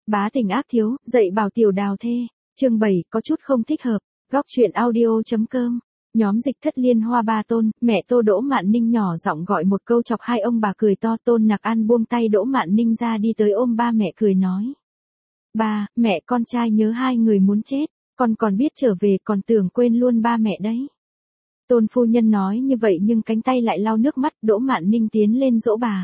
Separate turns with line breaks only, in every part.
Bá tình ác thiếu, dạy bảo tiểu đào thê. Chương 7, có chút không thích hợp. Góc truyện audio.com. Nhóm dịch thất liên hoa ba Tôn, mẹ Tô Đỗ Mạn Ninh nhỏ giọng gọi một câu chọc hai ông bà cười to. Tôn Nặc An buông tay Đỗ Mạn Ninh ra đi tới ôm ba mẹ cười nói. Ba, mẹ con trai nhớ hai người muốn chết, con còn biết trở về còn tưởng quên luôn ba mẹ đấy. Tôn phu nhân nói như vậy nhưng cánh tay lại lau nước mắt. Đỗ Mạn Ninh tiến lên dỗ bà.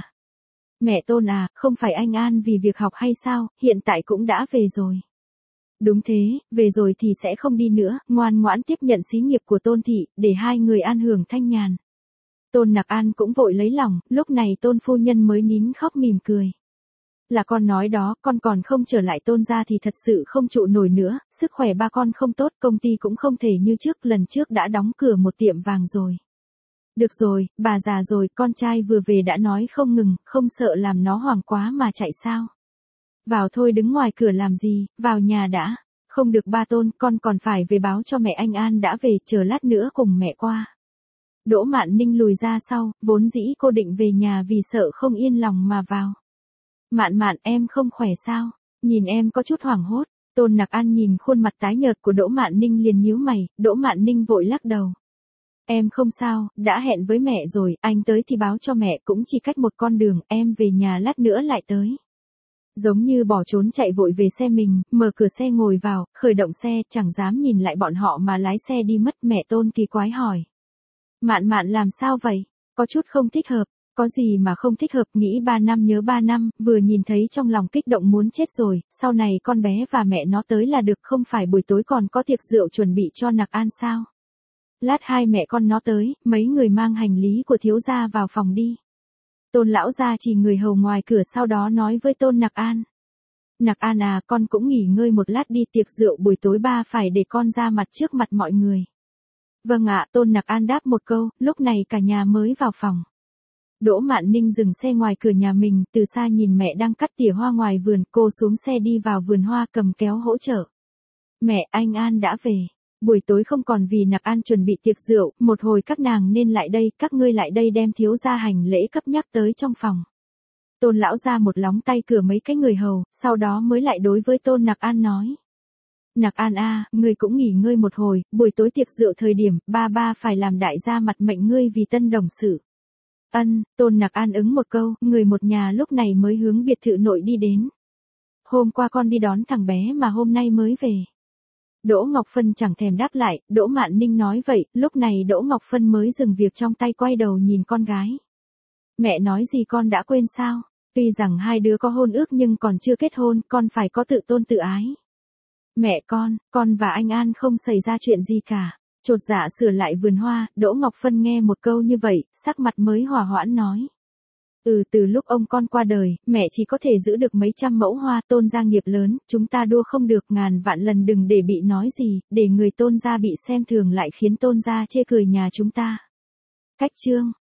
Mẹ Tôn à, không phải anh An vì việc học hay sao, hiện tại cũng đã về rồi. Đúng thế, về rồi thì sẽ không đi nữa, ngoan ngoãn tiếp nhận xí nghiệp của Tôn thị, để hai người an hưởng thanh nhàn. Tôn Nặc An cũng vội lấy lòng, lúc này Tôn phu nhân mới nín khóc mỉm cười. Là con nói đó, con còn không trở lại Tôn gia thì thật sự không trụ nổi nữa, sức khỏe ba con không tốt, công ty cũng không thể như trước, lần trước đã đóng cửa một tiệm vàng rồi. Được rồi, bà già rồi, con trai vừa về đã nói không ngừng, không sợ làm nó hoảng quá mà chạy sao. Vào thôi, đứng ngoài cửa làm gì, vào nhà đã. Không được ba Tôn, con còn phải về báo cho mẹ anh An đã về, chờ lát nữa cùng mẹ qua. Đỗ Mạn Ninh lùi ra sau, vốn dĩ cô định về nhà vì sợ không yên lòng mà vào. Mạn Mạn, em không khỏe sao? Nhìn em có chút hoảng hốt. Tôn Nặc An nhìn khuôn mặt tái nhợt của Đỗ Mạn Ninh liền nhíu mày. Đỗ Mạn Ninh vội lắc đầu. Em không sao, đã hẹn với mẹ rồi, anh tới thì báo cho mẹ, cũng chỉ cách một con đường, em về nhà lát nữa lại tới. Giống như bỏ trốn chạy vội về xe mình, mở cửa xe ngồi vào, khởi động xe, chẳng dám nhìn lại bọn họ mà lái xe đi mất. Mẹ Tôn kỳ quái hỏi. Mạn Mạn làm sao vậy? Có chút không thích hợp. Có gì mà không thích hợp, nghĩ 3 năm nhớ 3 năm, vừa nhìn thấy trong lòng kích động muốn chết rồi, sau này con bé và mẹ nó tới là được, không phải buổi tối còn có tiệc rượu chuẩn bị cho Nặc An sao? Lát hai mẹ con nó tới, mấy người mang hành lý của thiếu gia vào phòng đi. Tôn lão gia chỉ người hầu ngoài cửa sau đó nói với Tôn Nặc An. Nặc An à, con cũng nghỉ ngơi một lát đi, tiệc rượu buổi tối ba phải để con ra mặt trước mặt mọi người. Vâng ạ, Tôn Nặc An đáp một câu, lúc này cả nhà mới vào phòng. Đỗ Mạn Ninh dừng xe ngoài cửa nhà mình, từ xa nhìn mẹ đang cắt tỉa hoa ngoài vườn, cô xuống xe đi vào vườn hoa cầm kéo hỗ trợ. Mẹ, anh An đã về. Buổi tối không còn vì Nặc An chuẩn bị tiệc rượu, một hồi các nàng nên lại đây, các ngươi lại đây đem thiếu gia hành lễ cấp nhắc tới trong phòng. Tôn lão ra một lóng tay cửa mấy cái người hầu, sau đó mới lại đối với Tôn Nặc An nói. Nặc An a, ngươi cũng nghỉ ngơi một hồi, buổi tối tiệc rượu thời điểm, ba phải làm đại gia mặt mệnh ngươi vì tân đồng sự. Tôn Nặc An ứng một câu, người một nhà lúc này mới hướng biệt thự nội đi đến. Hôm qua con đi đón thằng bé mà hôm nay mới về. Đỗ Ngọc Phân chẳng thèm đáp lại, Đỗ Mạn Ninh nói vậy, lúc này Đỗ Ngọc Phân mới dừng việc trong tay quay đầu nhìn con gái. Mẹ nói gì con đã quên sao? Tuy rằng hai đứa có hôn ước nhưng còn chưa kết hôn, con phải có tự tôn tự ái. Mẹ con và anh An không xảy ra chuyện gì cả. Chột dạ sửa lại vườn hoa, Đỗ Ngọc Phân nghe một câu như vậy, sắc mặt mới hòa hoãn nói. Từ lúc ông con qua đời, mẹ chỉ có thể giữ được mấy trăm mẫu hoa, Tôn gia nghiệp lớn, chúng ta đua không được, ngàn vạn lần đừng để bị nói gì, để người Tôn gia bị xem thường lại khiến Tôn gia chê cười nhà chúng ta. Cách chương.